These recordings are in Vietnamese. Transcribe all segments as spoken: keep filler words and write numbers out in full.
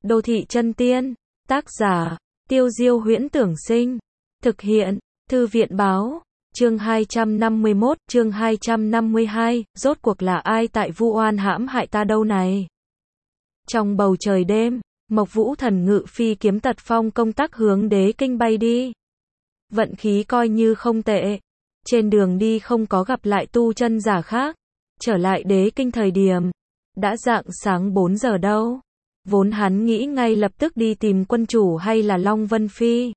Đô thị chân tiên, tác giả, Tiêu Diêu Huyễn Tưởng Sinh, thực hiện, Thư viện Báo, chương hai trăm năm mươi mốt, chương hai trăm năm mươi hai, rốt cuộc là ai tại vu oan hãm hại ta đâu này? Trong bầu trời đêm, Mộc Vũ Thần ngự phi kiếm tật phong công tác hướng Đế Kinh bay đi. Vận khí coi như không tệ, trên đường đi không có gặp lại tu chân giả khác. Trở lại Đế Kinh thời điểm, đã rạng sáng bốn giờ đâu. Vốn hắn nghĩ ngay lập tức đi tìm quân chủ hay là Long Vân Phi.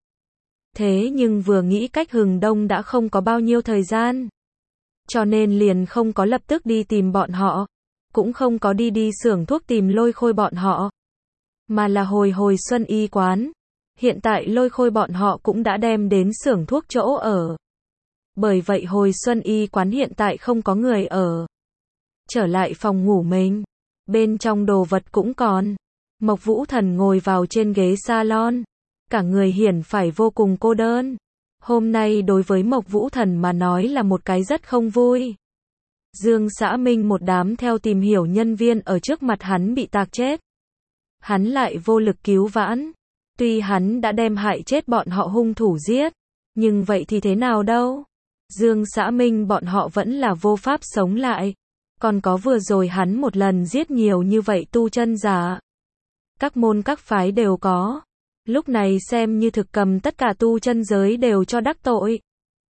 Thế nhưng vừa nghĩ cách hừng đông đã không có bao nhiêu thời gian. Cho nên liền không có lập tức đi tìm bọn họ. Cũng không có đi đi xưởng thuốc tìm Lôi Khôi bọn họ. Mà là hồi hồi Xuân Y quán. Hiện tại Lôi Khôi bọn họ cũng đã đem đến xưởng thuốc chỗ ở. Bởi vậy hồi Xuân Y quán hiện tại không có người ở. Trở lại phòng ngủ mình. Bên trong đồ vật cũng còn. Mộc Vũ Thần ngồi vào trên ghế salon. Cả người hiển phải vô cùng cô đơn. Hôm nay đối với Mộc Vũ Thần mà nói là một cái rất không vui. Dương Xã Minh một đám theo tìm hiểu nhân viên ở trước mặt hắn bị tạc chết. Hắn lại vô lực cứu vãn. Tuy hắn đã đem hại chết bọn họ hung thủ giết. Nhưng vậy thì thế nào đâu. Dương Xã Minh bọn họ vẫn là vô pháp sống lại. Còn có vừa rồi hắn một lần giết nhiều như vậy tu chân giả. Các môn các phái đều có. Lúc này xem như thực cầm tất cả tu chân giới đều cho đắc tội.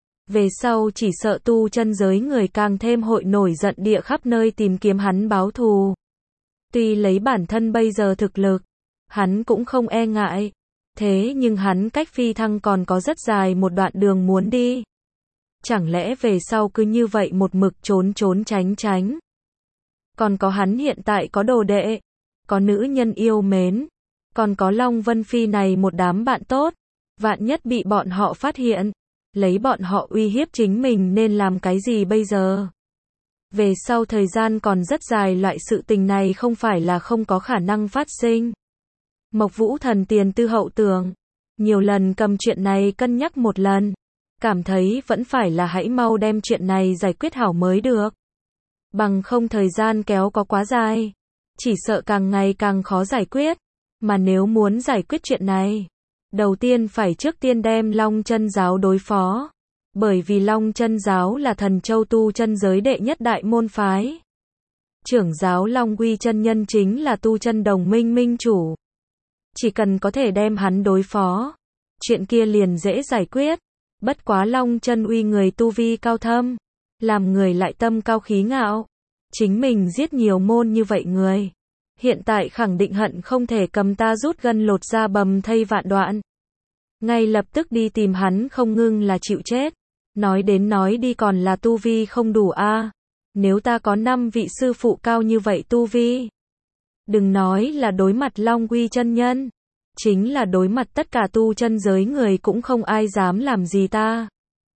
Về sau chỉ sợ tu chân giới người càng thêm hội nổi giận địa khắp nơi tìm kiếm hắn báo thù. Tuy lấy bản thân bây giờ thực lực, hắn cũng không e ngại. Thế nhưng hắn cách phi thăng còn có rất dài một đoạn đường muốn đi. Chẳng lẽ về sau cứ như vậy một mực trốn trốn tránh tránh. Còn có hắn hiện tại có đồ đệ, có nữ nhân yêu mến, còn có Long Vân Phi này một đám bạn tốt. Vạn nhất bị bọn họ phát hiện, lấy bọn họ uy hiếp chính mình nên làm cái gì bây giờ? Về sau thời gian còn rất dài, loại sự tình này không phải là không có khả năng phát sinh. Mộc Vũ Thần tiền tư hậu tưởng, nhiều lần cầm chuyện này cân nhắc một lần, cảm thấy vẫn phải là hãy mau đem chuyện này giải quyết hảo mới được. Bằng không thời gian kéo có quá dài, chỉ sợ càng ngày càng khó giải quyết. Mà nếu muốn giải quyết chuyện này, đầu tiên phải trước tiên đem Long Chân Giáo đối phó. Bởi vì Long Chân Giáo là Thần Châu tu chân giới đệ nhất đại môn phái. Trưởng giáo Long Uy chân nhân chính là tu chân đồng minh minh chủ. Chỉ cần có thể đem hắn đối phó, chuyện kia liền dễ giải quyết. Bất quá Long Chân Uy người tu vi cao thâm, làm người lại tâm cao khí ngạo. Chính mình giết nhiều môn như vậy người, hiện tại khẳng định hận không thể cầm ta rút gân lột da bầm thây vạn đoạn. Ngay lập tức đi tìm hắn không ngưng là chịu chết. Nói đến nói đi còn là tu vi không đủ a. À. Nếu ta có năm vị sư phụ cao như vậy tu vi, đừng nói là đối mặt Long Uy chân nhân, chính là đối mặt tất cả tu chân giới người cũng không ai dám làm gì ta.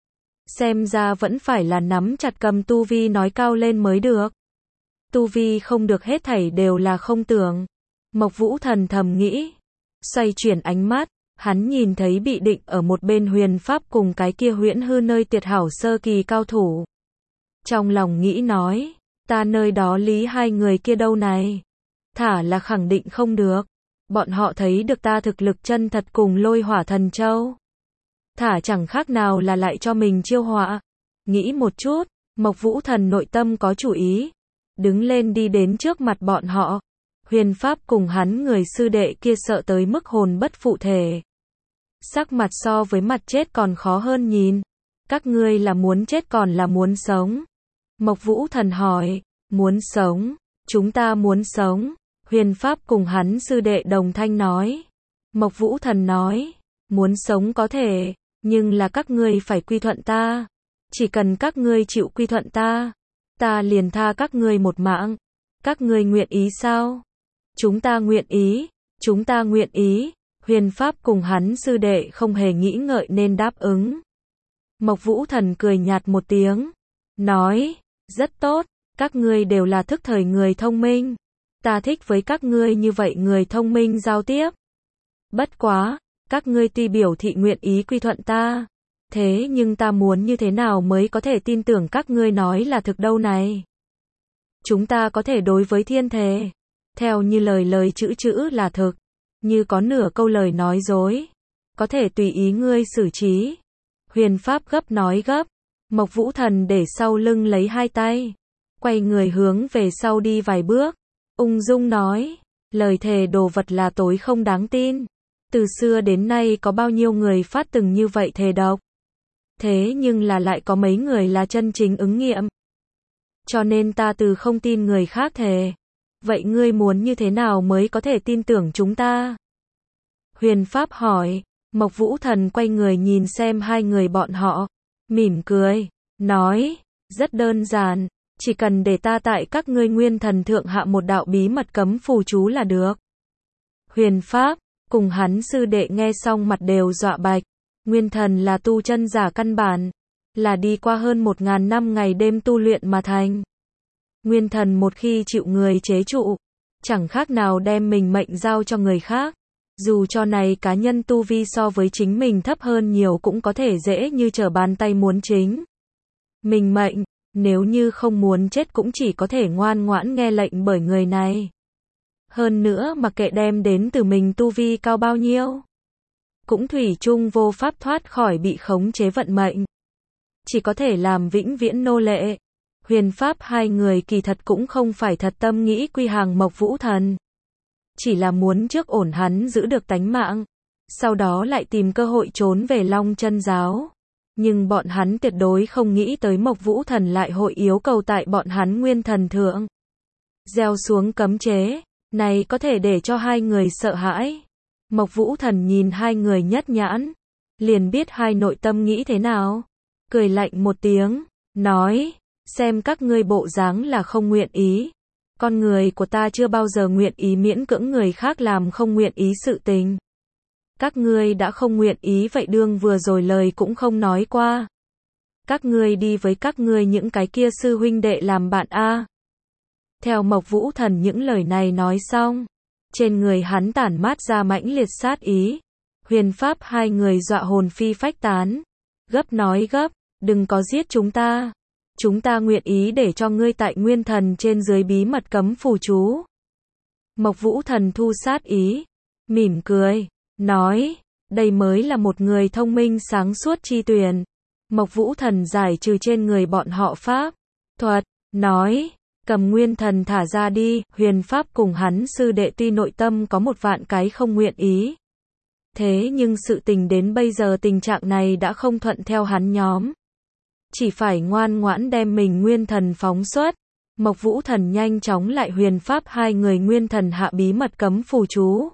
Xem ra vẫn phải là nắm chặt cầm tu vi nói cao lên mới được. Tu vi không được hết thảy đều là không tưởng. Mộc Vũ Thần thầm nghĩ. Xoay chuyển ánh mắt, hắn nhìn thấy bị định ở một bên Huyền Pháp cùng cái kia Huyễn Hư nơi tuyệt hảo sơ kỳ cao thủ. Trong lòng nghĩ nói, ta nơi đó lý hai người kia đâu này. Thả là khẳng định không được. Bọn họ thấy được ta thực lực chân thật cùng Lôi Hỏa Thần Châu. Thả chẳng khác nào là lại cho mình chiêu họa. Nghĩ một chút, Mộc Vũ Thần nội tâm có chủ ý. Đứng lên đi đến trước mặt bọn họ. Huyền Pháp cùng hắn người sư đệ kia sợ tới mức hồn bất phụ thể. Sắc mặt so với mặt chết còn khó hơn nhìn. Các ngươi là muốn chết còn là muốn sống? Mộc Vũ Thần hỏi. Muốn sống, chúng ta muốn sống. Huyền Pháp cùng hắn sư đệ đồng thanh nói. Mộc Vũ Thần nói. Muốn sống có thể, nhưng là các ngươi phải quy thuận ta. Chỉ cần các ngươi chịu quy thuận ta, ta liền tha các ngươi một mạng. Các ngươi nguyện ý sao? Chúng ta nguyện ý, chúng ta nguyện ý. Huyền Pháp cùng hắn sư đệ không hề nghĩ ngợi nên đáp ứng. Mộc Vũ Thần cười nhạt một tiếng, nói, rất tốt, các ngươi đều là thức thời người thông minh. Ta thích với các ngươi như vậy người thông minh giao tiếp. Bất quá, các ngươi tuy biểu thị nguyện ý quy thuận ta, thế nhưng ta muốn như thế nào mới có thể tin tưởng các ngươi nói là thực đâu này? Chúng ta có thể đối với thiên thề, theo như lời lời chữ chữ là thực. như có nửa câu lời nói dối. Có thể tùy ý ngươi xử trí. Huyền Pháp gấp nói gấp. Mộc Vũ Thần để sau lưng lấy hai tay. Quay người hướng về sau đi vài bước. Ung dung nói. Lời thề đồ vật là tối không đáng tin. Từ xưa đến nay có bao nhiêu người phát từng như vậy thề độc. Thế nhưng là lại có mấy người là chân chính ứng nghiệm. Cho nên ta từ không tin người khác thề. Vậy ngươi muốn như thế nào mới có thể tin tưởng chúng ta? Huyền Pháp hỏi. Mộc Vũ Thần quay người nhìn xem hai người bọn họ. Mỉm cười. Nói. Rất đơn giản. Chỉ cần để ta tại các ngươi nguyên thần thượng hạ một đạo bí mật cấm phù chú là được. Huyền Pháp. Cùng hắn sư đệ nghe xong mặt đều dọa bạch. Nguyên thần là tu chân giả căn bản. Là đi qua hơn một ngàn năm ngày đêm tu luyện mà thành. Nguyên thần một khi chịu người chế trụ. Chẳng khác nào đem mình mệnh giao cho người khác. Dù cho này cá nhân tu vi so với chính mình thấp hơn nhiều cũng có thể dễ như trở bàn tay muốn chính. Mình mệnh, nếu như không muốn chết cũng chỉ có thể ngoan ngoãn nghe lệnh bởi người này. Hơn nữa mặc kệ đem đến từ mình tu vi cao bao nhiêu. Cũng thủy chung vô pháp thoát khỏi bị khống chế vận mệnh. Chỉ có thể làm vĩnh viễn nô lệ. Huyền Pháp hai người kỳ thật cũng không phải thật tâm nghĩ quy hàng Mộc Vũ Thần. Chỉ là muốn trước ổn hắn giữ được tánh mạng. Sau đó lại tìm cơ hội trốn về Long Chân Giáo. Nhưng bọn hắn tuyệt đối không nghĩ tới Mộc Vũ Thần lại hội yếu cầu tại bọn hắn nguyên thần thượng. Gieo xuống cấm chế. Này có thể để cho hai người sợ hãi. Mộc Vũ Thần nhìn hai người nhất nhãn. Liền biết hai nội tâm nghĩ thế nào. Cười lạnh một tiếng. Nói. Xem các ngươi bộ dáng là không nguyện ý. Con người của ta chưa bao giờ nguyện ý miễn cưỡng người khác làm không nguyện ý sự tình. Các ngươi đã không nguyện ý vậy đương vừa rồi lời cũng không nói qua. Các ngươi đi với các ngươi những cái kia sư huynh đệ làm bạn a. Theo Mộc Vũ Thần những lời này nói xong. Trên người hắn tản mát ra mãnh liệt sát ý. Huyền Pháp hai người dọa hồn phi phách tán. Gấp nói gấp, đừng có giết chúng ta. Chúng ta nguyện ý để cho ngươi tại nguyên thần trên dưới bí mật cấm phù chú. Mộc Vũ Thần thu sát ý. Mỉm cười. Nói. Đây mới là một người thông minh sáng suốt chi tuyển. Mộc Vũ Thần giải trừ trên người bọn họ pháp. Thuật. Nói. Cầm nguyên thần thả ra đi. Huyền Pháp cùng hắn sư đệ tuy nội tâm có một vạn cái không nguyện ý. Thế nhưng sự tình đến bây giờ tình trạng này đã không thuận theo hắn nhóm. Chỉ phải ngoan ngoãn đem mình nguyên thần phóng xuất. Mộc Vũ Thần nhanh chóng lại Huyền Pháp hai người nguyên thần hạ bí mật cấm phù chú.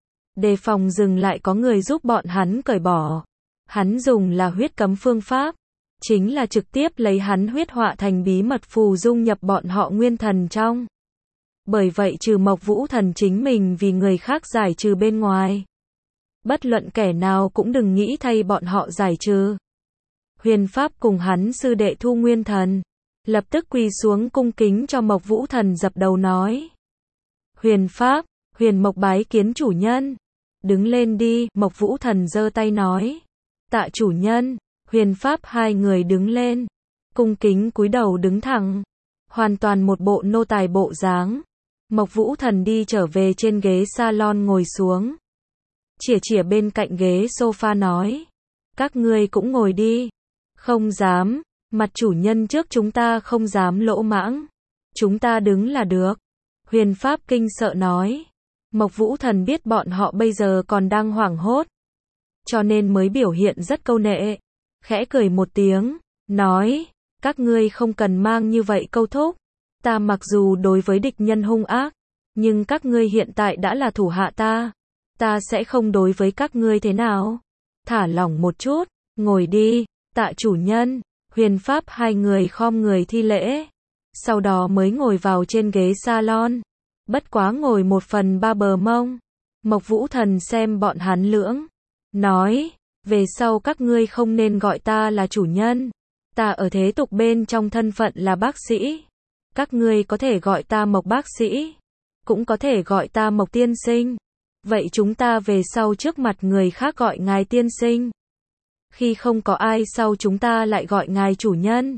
Đề phòng dừng lại có người giúp bọn hắn cởi bỏ. Hắn dùng là huyết cấm phương pháp. Chính là trực tiếp lấy hắn huyết họa thành bí mật phù dung nhập bọn họ nguyên thần trong. Bởi vậy trừ Mộc Vũ Thần chính mình vì người khác giải trừ bên ngoài. Bất luận kẻ nào cũng đừng nghĩ thay bọn họ giải trừ. Huyền Pháp cùng hắn sư đệ thu nguyên thần. Lập tức quỳ xuống cung kính cho Mộc Vũ Thần dập đầu nói. Huyền Pháp, Huyền Mộc bái kiến chủ nhân. Đứng lên đi, Mộc Vũ Thần giơ tay nói. Tạ chủ nhân. Huyền Pháp hai người đứng lên. Cung kính cúi đầu đứng thẳng. Hoàn toàn một bộ nô tài bộ dáng. Mộc Vũ Thần đi trở về trên ghế salon ngồi xuống. Chỉa chỉa bên cạnh ghế sofa nói. Các ngươi cũng ngồi đi. Không dám. Mặt chủ nhân trước chúng ta không dám lỗ mãng. Chúng ta đứng là được. Huyền Pháp kinh sợ nói. Mộc Vũ Thần biết bọn họ bây giờ còn đang hoảng hốt. Cho nên mới biểu hiện rất câu nệ. Khẽ cười một tiếng. Nói. Các ngươi không cần mang như vậy câu thúc. Ta mặc dù đối với địch nhân hung ác. Nhưng các ngươi hiện tại đã là thủ hạ ta. Ta sẽ không đối với các ngươi thế nào. Thả lỏng một chút. Ngồi đi. Tạ chủ nhân. Huyền Pháp hai người khom người thi lễ. Sau đó mới ngồi vào trên ghế salon. Bất quá ngồi một phần ba bờ mông. Mộc Vũ Thần xem bọn hắn lưỡng. Nói. Về sau các ngươi không nên gọi ta là chủ nhân. Ta ở thế tục bên trong thân phận là bác sĩ. Các ngươi có thể gọi ta Mộc bác sĩ. Cũng có thể gọi ta Mộc tiên sinh. Vậy chúng ta về sau trước mặt người khác gọi ngài tiên sinh. Khi không có ai sau chúng ta lại gọi ngài chủ nhân.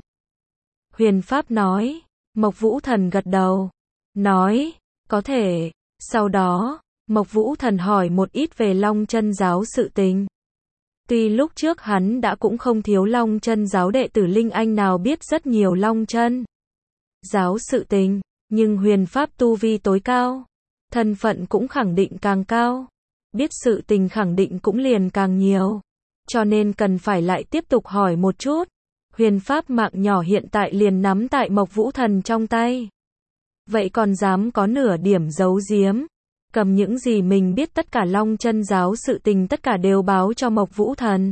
Huyền Pháp nói. Mộc Vũ Thần gật đầu. Nói. Có thể. Sau đó. Mộc Vũ Thần hỏi một ít về Long Chân giáo sự tình. Tuy lúc trước hắn đã cũng không thiếu Long Chân giáo đệ tử Linh Anh nào biết rất nhiều Long Chân giáo sự tình, nhưng huyền pháp tu vi tối cao, thân phận cũng khẳng định càng cao, biết sự tình khẳng định cũng liền càng nhiều, cho nên cần phải lại tiếp tục hỏi một chút. Huyền pháp mạng nhỏ hiện tại liền nắm tại Mộc Vũ Thần trong tay. Vậy còn dám có nửa điểm giấu giếm, cầm những gì mình biết tất cả Long Chân giáo sự tình tất cả đều báo cho Mộc Vũ Thần.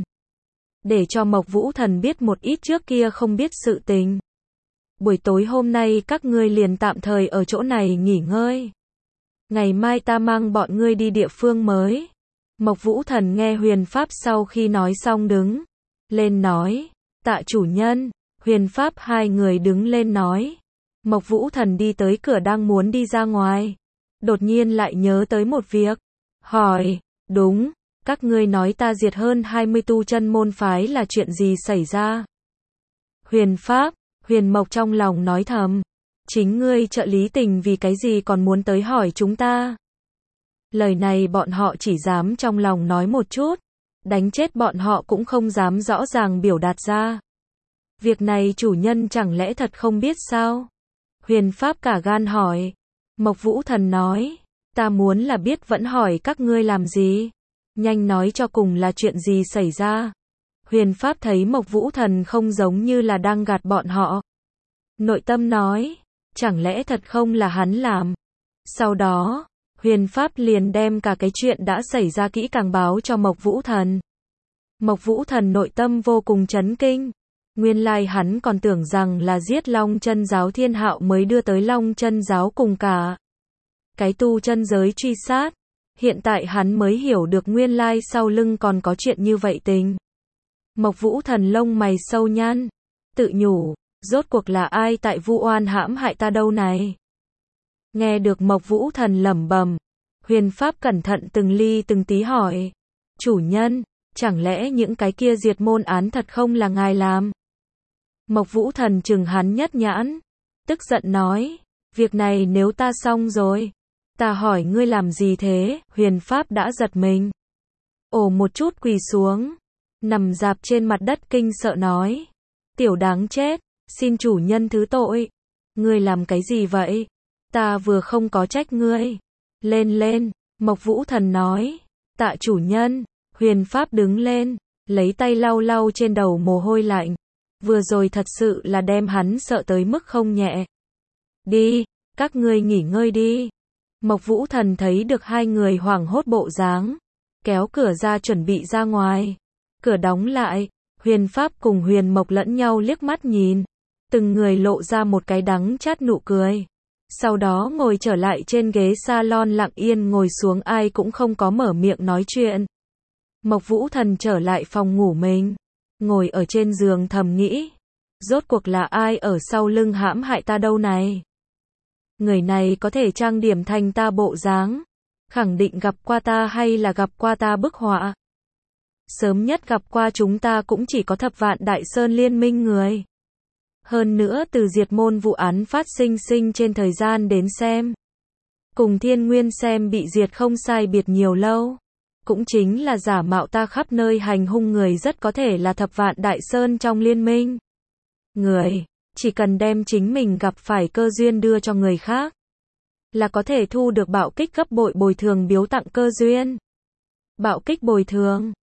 Để cho Mộc Vũ Thần biết một ít trước kia không biết sự tình. Buổi tối hôm nay các ngươi liền tạm thời ở chỗ này nghỉ ngơi. Ngày mai ta mang bọn ngươi đi địa phương mới. Mộc Vũ Thần nghe huyền pháp sau khi nói xong đứng lên nói, tạ chủ nhân. Huyền pháp hai người đứng lên nói. Mộc Vũ Thần đi tới cửa đang muốn đi ra ngoài. Đột nhiên lại nhớ tới một việc. Hỏi, đúng, các ngươi nói ta diệt hơn hai mươi tu chân môn phái là chuyện gì xảy ra? Huyền pháp, Huyền Mộc trong lòng nói thầm. Chính ngươi trợ lý Tình vì cái gì còn muốn tới hỏi chúng ta? Lời này bọn họ chỉ dám trong lòng nói một chút. Đánh chết bọn họ cũng không dám rõ ràng biểu đạt ra. Việc này chủ nhân chẳng lẽ thật không biết sao? Huyền pháp cả gan hỏi. Mộc Vũ Thần nói, ta muốn là biết vẫn hỏi các ngươi làm gì. Nhanh nói cho cùng là chuyện gì xảy ra. Huyền pháp thấy Mộc Vũ Thần không giống như là đang gạt bọn họ. Nội tâm nói, chẳng lẽ thật không là hắn làm. Sau đó, huyền pháp liền đem cả cái chuyện đã xảy ra kỹ càng báo cho Mộc Vũ Thần. Mộc Vũ Thần nội tâm vô cùng chấn kinh. Nguyên lai hắn còn tưởng rằng là giết Long Chân giáo Thiên Hạo mới đưa tới Long Chân giáo cùng cả cái tu chân giới truy sát. Hiện tại hắn mới hiểu được nguyên lai sau lưng còn có chuyện như vậy tình. Mộc Vũ Thần lông mày sâu nhăn, tự nhủ, rốt cuộc là ai tại vu oan hãm hại ta đâu này? Nghe được Mộc Vũ Thần lẩm bẩm, huyền pháp cẩn thận từng ly từng tí hỏi, chủ nhân, chẳng lẽ những cái kia diệt môn án thật không là ngài làm? Mộc Vũ Thần chừng hắn nhất nhãn, tức giận nói, việc này nếu ta xong rồi, ta hỏi ngươi làm gì thế? Huyền pháp đã giật mình, ồ một chút quỳ xuống, nằm dạp trên mặt đất kinh sợ nói, tiểu đáng chết, xin chủ nhân thứ tội, ngươi làm cái gì vậy? Ta vừa không có trách ngươi. Lên lên, Mộc Vũ Thần nói, tạ chủ nhân. Huyền pháp đứng lên, lấy tay lau lau trên đầu mồ hôi lạnh. Vừa rồi thật sự là đem hắn sợ tới mức không nhẹ. Đi, các ngươi nghỉ ngơi đi. Mộc Vũ Thần thấy được hai người hoảng hốt bộ dáng, kéo cửa ra chuẩn bị ra ngoài. Cửa đóng lại, huyền pháp cùng huyền mộc lẫn nhau liếc mắt nhìn. Từng người lộ ra một cái đắng chát nụ cười. Sau đó ngồi trở lại trên ghế salon lặng yên ngồi xuống, ai cũng không có mở miệng nói chuyện. Mộc Vũ Thần trở lại phòng ngủ mình, ngồi ở trên giường thầm nghĩ, rốt cuộc là ai ở sau lưng hãm hại ta đâu này? Người này có thể trang điểm thành ta bộ dáng, khẳng định gặp qua ta hay là gặp qua ta bức họa. Sớm nhất gặp qua chúng ta cũng chỉ có Thập Vạn Đại Sơn liên minh người. Hơn nữa từ diệt môn vụ án phát sinh sinh trên thời gian đến xem, cùng Thiên Nguyên xem bị diệt không sai biệt nhiều lâu. Cũng chính là giả mạo ta khắp nơi hành hung người rất có thể là Thập Vạn Đại Sơn trong liên minh. Người, chỉ cần đem chính mình gặp phải cơ duyên đưa cho người khác, là có thể thu được bạo kích gấp bội bồi thường biếu tặng cơ duyên. Bạo kích bồi thường